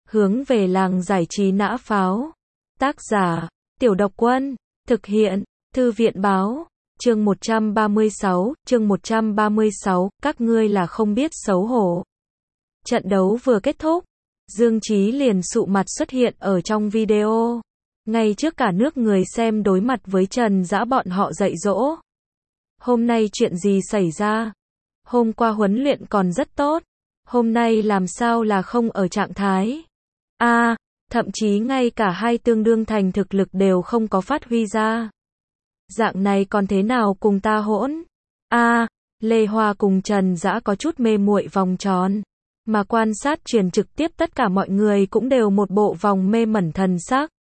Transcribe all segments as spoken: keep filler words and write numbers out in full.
Hướng về làng giải trí nã pháo. Tác giả, Tiểu Độc Quân. Thực hiện, Thư viện báo. Chương một trăm ba mươi sáu, chương một trăm ba mươi sáu, các ngươi là không biết xấu hổ. Trận đấu vừa kết thúc, Dương Chí liền sụ mặt xuất hiện ở trong video. Ngay trước cả nước người xem đối mặt với Trần Dã bọn họ dạy dỗ. Hôm nay chuyện gì xảy ra? Hôm qua huấn luyện còn rất tốt. Hôm nay làm sao là không ở trạng thái? A, à, thậm chí ngay cả hai tương đương thành thực lực đều không có phát huy ra. Dạng này còn thế nào cùng ta hỗn? A, à, Lê Hoa cùng Trần Dã có chút mê muội vòng tròn. Mà quan sát truyền trực tiếp tất cả mọi người cũng đều một bộ vòng mê mẩn thần sắc.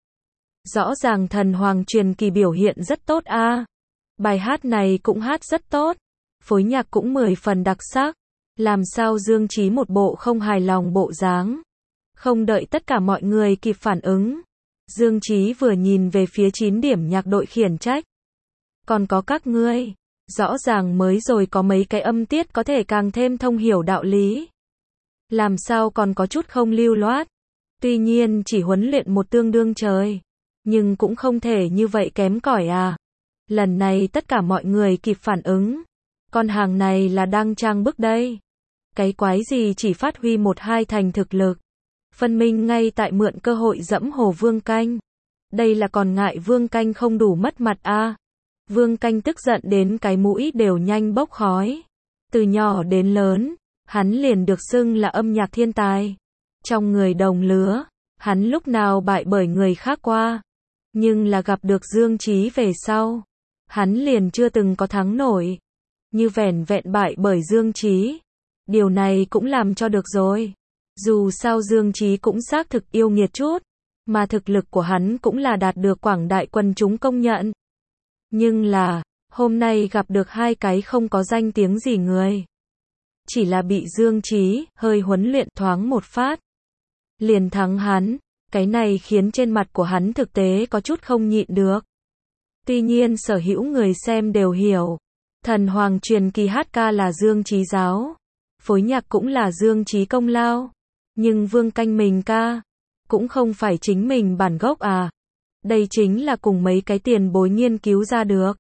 Rõ ràng Thần Hoàng Truyền Kỳ biểu hiện rất tốt a. À. Bài hát này cũng hát rất tốt. Phối nhạc cũng mười phần đặc sắc. Làm sao Dương Chí một bộ không hài lòng bộ dáng. Không đợi tất cả mọi người kịp phản ứng. Dương Chí vừa nhìn về phía chín điểm nhạc đội khiển trách. Còn có các ngươi. Rõ ràng mới rồi có mấy cái âm tiết có thể càng thêm thông hiểu đạo lý. Làm sao còn có chút không lưu loát. Tuy nhiên chỉ huấn luyện một tương đương trời. Nhưng cũng không thể như vậy kém cỏi à. Lần này tất cả mọi người kịp phản ứng. Con hàng này là đang trang bức đây. Cái quái gì chỉ phát huy một hai thành thực lực. Phân minh ngay tại mượn cơ hội dẫm Hồ Vương Canh. Đây là còn ngại Vương Canh không đủ mất mặt a. À. Vương Canh tức giận đến cái mũi đều nhanh bốc khói. Từ nhỏ đến lớn, hắn liền được xưng là âm nhạc thiên tài. Trong người đồng lứa, hắn lúc nào bại bởi người khác qua. Nhưng là gặp được Dương Chí về sau, hắn liền chưa từng có thắng nổi. Như vẻn vẹn bại bởi Dương Chí. Điều này cũng làm cho được rồi. Dù sao Dương Chí cũng xác thực yêu nghiệt chút, mà thực lực của hắn cũng là đạt được quảng đại quần chúng công nhận. Nhưng là, hôm nay gặp được hai cái không có danh tiếng gì người. Chỉ là bị Dương Chí hơi huấn luyện thoáng một phát. Liền thắng hắn, cái này khiến trên mặt của hắn thực tế có chút không nhịn được. Tuy nhiên sở hữu người xem đều hiểu. Thần Hoàng Truyền Kỳ hát ca là Dương Chí giáo. Phối nhạc cũng là Dương Chí công lao. Nhưng Vương Canh mình ca, cũng không phải chính mình bản gốc à. Đây chính là cùng mấy cái tiền bối nghiên cứu ra được.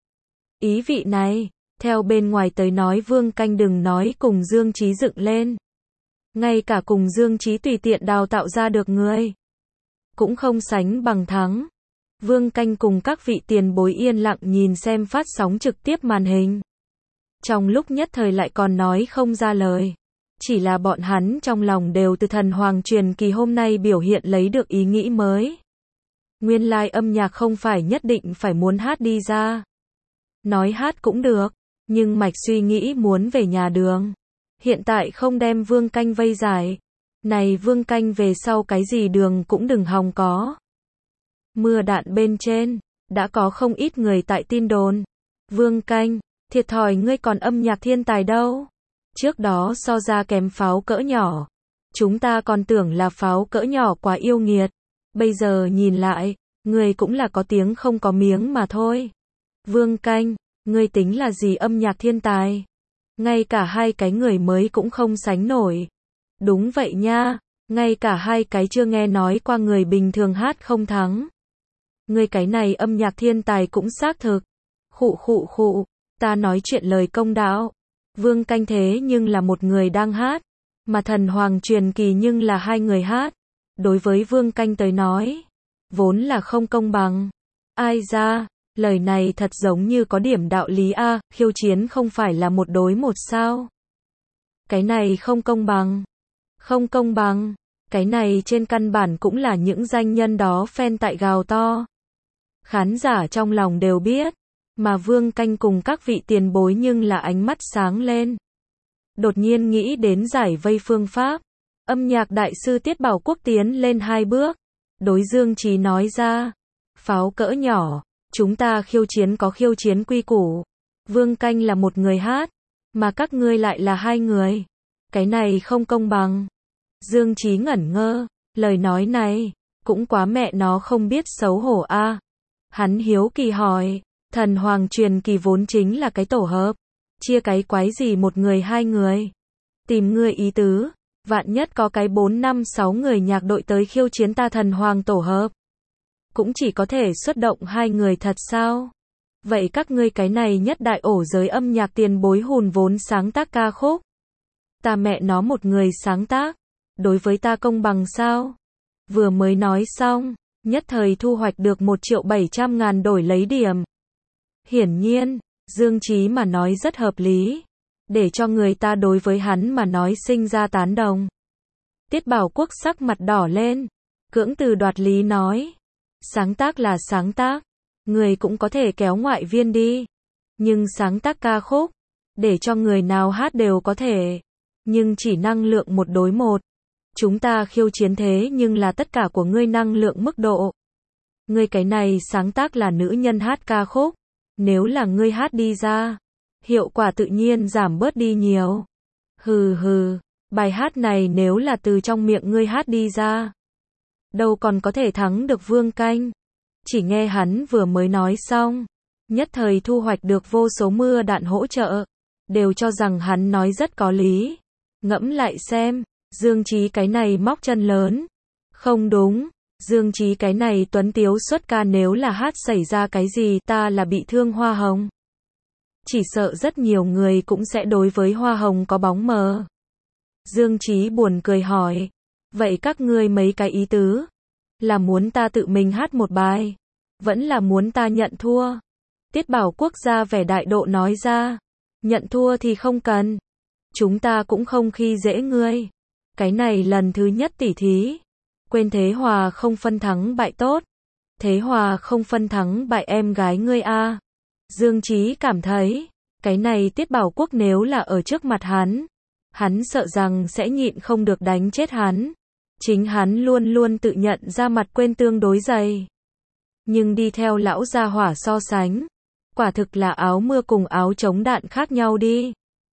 Ý vị này, theo bên ngoài tới nói Vương Canh đừng nói cùng Dương Chí dựng lên. Ngay cả cùng Dương Chí tùy tiện đào tạo ra được người. Cũng không sánh bằng thắng. Vương Canh cùng các vị tiền bối yên lặng nhìn xem phát sóng trực tiếp màn hình. Trong lúc nhất thời lại còn nói không ra lời. Chỉ là bọn hắn trong lòng đều từ Thần Hoàng Truyền Kỳ hôm nay biểu hiện lấy được ý nghĩ mới. Nguyên lai like âm nhạc không phải nhất định phải muốn hát đi ra. Nói hát cũng được, nhưng mạch suy nghĩ muốn về nhà đường. Hiện tại không đem Vương Canh vây giải. Này Vương Canh về sau cái gì đường cũng đừng hòng có. Mưa đạn bên trên, đã có không ít người tại tin đồn. Vương Canh, thiệt thòi ngươi còn âm nhạc thiên tài đâu. Trước đó so ra kém pháo cỡ nhỏ. Chúng ta còn tưởng là pháo cỡ nhỏ quá yêu nghiệt. Bây giờ nhìn lại, ngươi cũng là có tiếng không có miếng mà thôi. Vương Canh, ngươi tính là gì âm nhạc thiên tài? Ngay cả hai cái người mới cũng không sánh nổi. Đúng vậy nha, ngay cả hai cái chưa nghe nói qua người bình thường hát không thắng. Ngươi cái này âm nhạc thiên tài cũng xác thực. Khụ khụ khụ, ta nói chuyện lời công đạo. Vương Canh thế nhưng là một người đang hát, mà Thần Hoàng Truyền Kỳ nhưng là hai người hát. Đối với Vương Canh tới nói, vốn là không công bằng. Ai ra, lời này thật giống như có điểm đạo lý a, à, khiêu chiến không phải là một đối một sao? Cái này không công bằng. Không công bằng, cái này trên căn bản cũng là những danh nhân đó fan tại gào to. Khán giả trong lòng đều biết, mà Vương Canh cùng các vị tiền bối nhưng là ánh mắt sáng lên. Đột nhiên nghĩ đến giải vây phương pháp. Âm nhạc đại sư Tiết Bảo Quốc tiến lên hai bước. Đối Dương Chí nói ra. Pháo cỡ nhỏ, chúng ta khiêu chiến có khiêu chiến quy củ. Vương Canh là một người hát, mà các ngươi lại là hai người. Cái này không công bằng. Dương Chí ngẩn ngơ, lời nói này, cũng quá mẹ nó không biết xấu hổ a. À. Hắn hiếu kỳ hỏi, Thần Hoàng Truyền Kỳ vốn chính là cái tổ hợp. Chia cái quái gì một người hai người. Tìm ngươi ý tứ. Vạn nhất có cái bốn năm sáu người nhạc đội tới khiêu chiến ta thần hoàng tổ hợp. Cũng chỉ có thể xuất động hai người thật sao? Vậy các ngươi cái này nhất đại ổ giới âm nhạc tiền bối hùn vốn sáng tác ca khúc. Ta mẹ nó một người sáng tác. Đối với ta công bằng sao? Vừa mới nói xong, nhất thời thu hoạch được một triệu bảy trăm ngàn đổi lấy điểm. Hiển nhiên, Dương Chí mà nói rất hợp lý. Để cho người ta đối với hắn mà nói sinh ra tán đồng. Tiết Bảo Quốc sắc mặt đỏ lên. Cưỡng từ đoạt lý nói. Sáng tác là sáng tác. Người cũng có thể kéo ngoại viên đi. Nhưng sáng tác ca khúc. Để cho người nào hát đều có thể. Nhưng chỉ năng lượng một đối một. Chúng ta khiêu chiến thế nhưng là tất cả của ngươi năng lượng mức độ. Ngươi cái này sáng tác là nữ nhân hát ca khúc. Nếu là ngươi hát đi ra. Hiệu quả tự nhiên giảm bớt đi nhiều. Hừ hừ. Bài hát này nếu là từ trong miệng ngươi hát đi ra. Đâu còn có thể thắng được Vương Canh. Chỉ nghe hắn vừa mới nói xong. Nhất thời thu hoạch được vô số mưa đạn hỗ trợ. Đều cho rằng hắn nói rất có lý. Ngẫm lại xem. Dương Chí cái này móc chân lớn. Không đúng. Dương Chí cái này tuấn tiếu xuất ca nếu là hát xảy ra cái gì ta là bị thương Hoa Hồng. Chỉ sợ rất nhiều người cũng sẽ đối với Hoa Hồng có bóng mờ. Dương Chí buồn cười hỏi. Vậy các ngươi mấy cái ý tứ? Là muốn ta tự mình hát một bài? Vẫn là muốn ta nhận thua? Tiết Bảo Quốc gia vẻ đại độ nói ra. Nhận thua thì không cần. Chúng ta cũng không khi dễ ngươi. Cái này lần thứ nhất tỉ thí. Quên thế hòa không phân thắng bại tốt. Thế hòa không phân thắng bại em gái ngươi a. Dương Chí cảm thấy. Cái này Tiết Bảo Quốc nếu là ở trước mặt hắn. Hắn sợ rằng sẽ nhịn không được đánh chết hắn. Chính hắn luôn luôn tự nhận ra mặt quên tương đối dày. Nhưng đi theo lão gia hỏa so sánh. Quả thực là áo mưa cùng áo chống đạn khác nhau đi.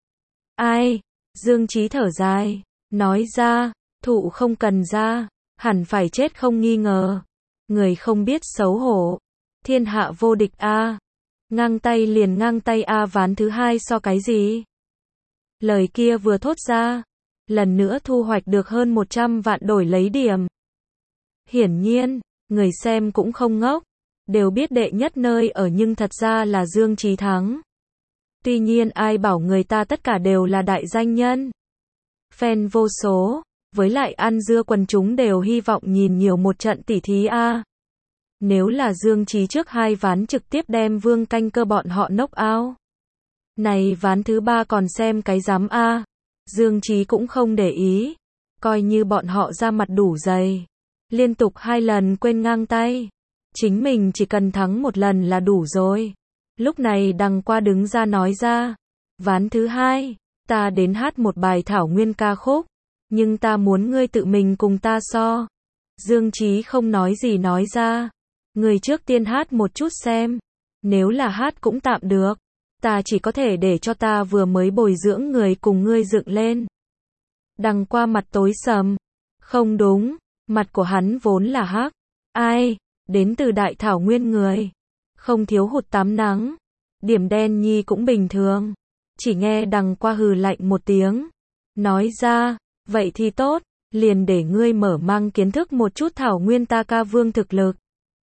Ai? Dương Chí thở dài. Nói ra, thụ không cần ra. Hẳn phải chết không nghi ngờ. Người không biết xấu hổ. Thiên hạ vô địch a. Ngang tay liền ngang tay a ván thứ hai so cái gì? Lời kia vừa thốt ra. Lần nữa thu hoạch được hơn một trăm vạn đổi lấy điểm. Hiển nhiên, người xem cũng không ngốc. Đều biết đệ nhất nơi ở nhưng thật ra là Dương Chí thắng. Tuy nhiên ai bảo người ta tất cả đều là đại danh nhân. Fan vô số. Với lại ăn dưa quần chúng đều hy vọng nhìn nhiều một trận tỉ thí a. Nếu là Dương Chí trước hai ván trực tiếp đem Vương Canh cơ bọn họ knock out. Này ván thứ ba còn xem cái dám a. Dương Chí cũng không để ý. Coi như bọn họ ra mặt đủ dày. Liên tục hai lần quên ngang tay. Chính mình chỉ cần thắng một lần là đủ rồi. Lúc này Đằng Qua đứng ra nói ra. Ván thứ hai. Ta đến hát một bài thảo nguyên ca khúc. Nhưng ta muốn ngươi tự mình cùng ta so. Dương Chí không nói gì nói ra. Ngươi trước tiên hát một chút xem. Nếu là hát cũng tạm được. Ta chỉ có thể để cho ta vừa mới bồi dưỡng người cùng ngươi dựng lên. Đằng Qua mặt tối sầm. Không đúng. Mặt của hắn vốn là hắc. Ai? Đến từ đại thảo nguyên người. Không thiếu hụt tắm nắng. Điểm đen nhi cũng bình thường. Chỉ nghe Đằng Qua hừ lạnh một tiếng. Nói ra. Vậy thì tốt. Liền để ngươi mở mang kiến thức một chút thảo nguyên ta ca vương thực lực.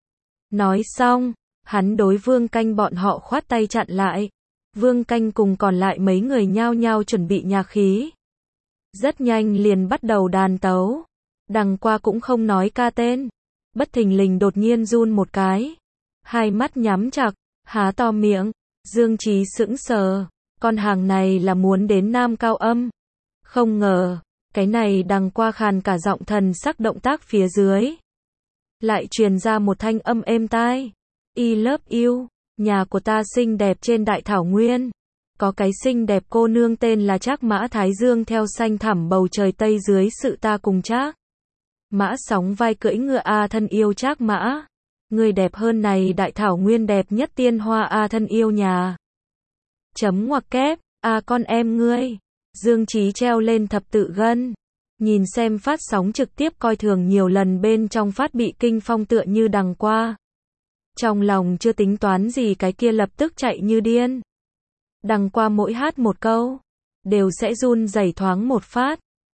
Nói xong. Hắn đối Vương Canh bọn họ khoát tay chặn lại. Vương Canh cùng còn lại mấy người nhao nhao chuẩn bị nhạc khí. Rất nhanh liền bắt đầu đàn tấu. Đằng Qua cũng không nói ca tên. Bất thình lình đột nhiên run một cái. Hai mắt nhắm chặt, há to miệng. Dương Chí sững sờ. Con hàng này là muốn đến nam cao âm. Không ngờ, cái này Đằng Qua khàn cả giọng thần sắc động tác phía dưới. Lại truyền ra một thanh âm êm tai. I love you. Nhà của ta xinh đẹp trên đại thảo nguyên. Có cái xinh đẹp cô nương tên là Trác Mã Thái Dương theo xanh thẳm bầu trời tây dưới sự ta cùng Trác Mã sóng vai cưỡi ngựa a thân yêu Trác Mã. Người đẹp hơn này đại thảo nguyên đẹp nhất tiên hoa a thân yêu nhà. Chấm ngoặc kép, a con em ngươi. Dương Chí treo lên thập tự gân. Nhìn xem phát sóng trực tiếp coi thường nhiều lần bên trong phát bị kinh phong tựa như Đằng Qua. Trong lòng chưa tính toán gì cái kia lập tức chạy như điên. Đằng Qua mỗi hát một câu. Đều sẽ run rẩy thoáng một phát.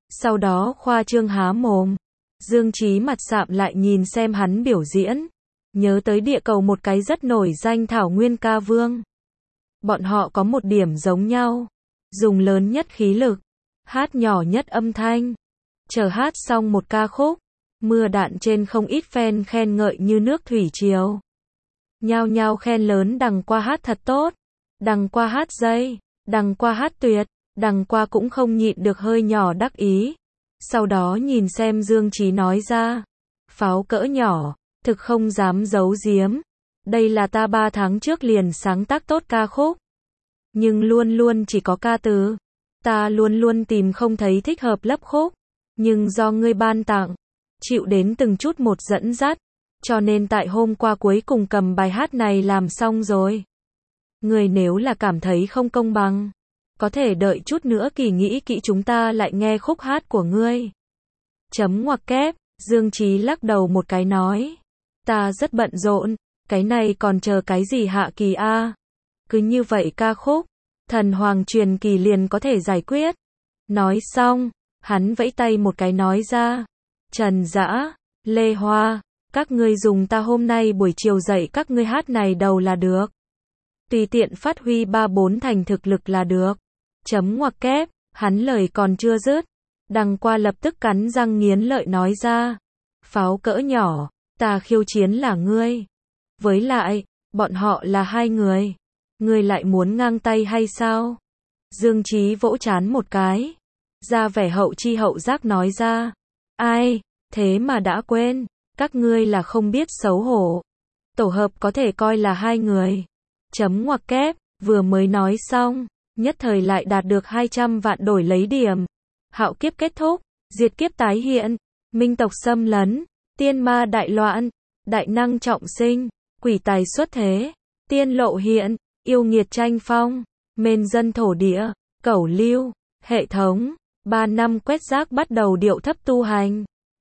sau đó khoa trương há mồm. Dương Chí mặt sạm lại nhìn xem hắn biểu diễn, nhớ tới địa cầu một cái rất nổi danh thảo nguyên ca vương. Bọn họ có một điểm giống nhau, dùng lớn nhất khí lực, hát nhỏ nhất âm thanh. Chờ hát xong một ca khúc, mưa đạn trên không ít fan khen ngợi như nước thủy triều. Nhao nhao khen lớn đằng qua hát thật tốt, đằng qua hát dây, đằng qua hát tuyệt, đằng qua cũng không nhịn được hơi nhỏ đắc ý. Sau đó nhìn xem Dương Chí nói ra, pháo cỡ nhỏ, thực không dám giấu giếm. Đây là ta ba tháng trước liền sáng tác tốt ca khúc. Nhưng luôn luôn chỉ có ca từ. Ta luôn luôn tìm không thấy thích hợp lấp khúc. Nhưng do ngươi ban tặng, chịu đến từng chút một dẫn dắt. Cho nên tại hôm qua cuối cùng cầm bài hát này làm xong rồi. Ngươi nếu là cảm thấy không công bằng, có thể đợi chút nữa kỳ nghĩ kỹ chúng ta lại nghe khúc hát của ngươi. Chấm ngoặc kép, Dương Chí lắc đầu một cái nói. Ta rất bận rộn, cái này còn chờ cái gì hạ kỳ a? Cứ như vậy ca khúc, thần hoàng truyền kỳ liền có thể giải quyết. Nói xong, hắn vẫy tay một cái nói ra. Trần Dã, Lê Hoa, các ngươi dùng ta hôm nay buổi chiều dạy các ngươi hát này đầu là được. Tùy tiện phát huy ba bốn thành thực lực là được. Chấm ngoặc kép, hắn lời còn chưa dứt. Đằng qua lập tức cắn răng nghiến lợi nói ra. Pháo cỡ nhỏ, ta khiêu chiến là ngươi. Với lại, bọn họ là hai người. Ngươi lại muốn ngang tay hay sao? Dương Chí vỗ trán một cái. Ra vẻ hậu chi hậu giác nói ra. Ai, thế mà đã quên. Các ngươi là không biết xấu hổ. Tổ hợp có thể coi là hai người. Chấm ngoặc kép, vừa mới nói xong. Nhất thời lại đạt được hai trăm vạn đổi lấy điểm. Hạo kiếp kết thúc, diệt kiếp tái hiện, minh tộc xâm lấn, tiên ma đại loạn, đại năng trọng sinh, quỷ tài xuất thế, tiên lộ hiện, yêu nghiệt tranh phong, mên dân thổ địa, cẩu lưu, hệ thống, ba năm quét rác bắt đầu điệu thấp tu hành.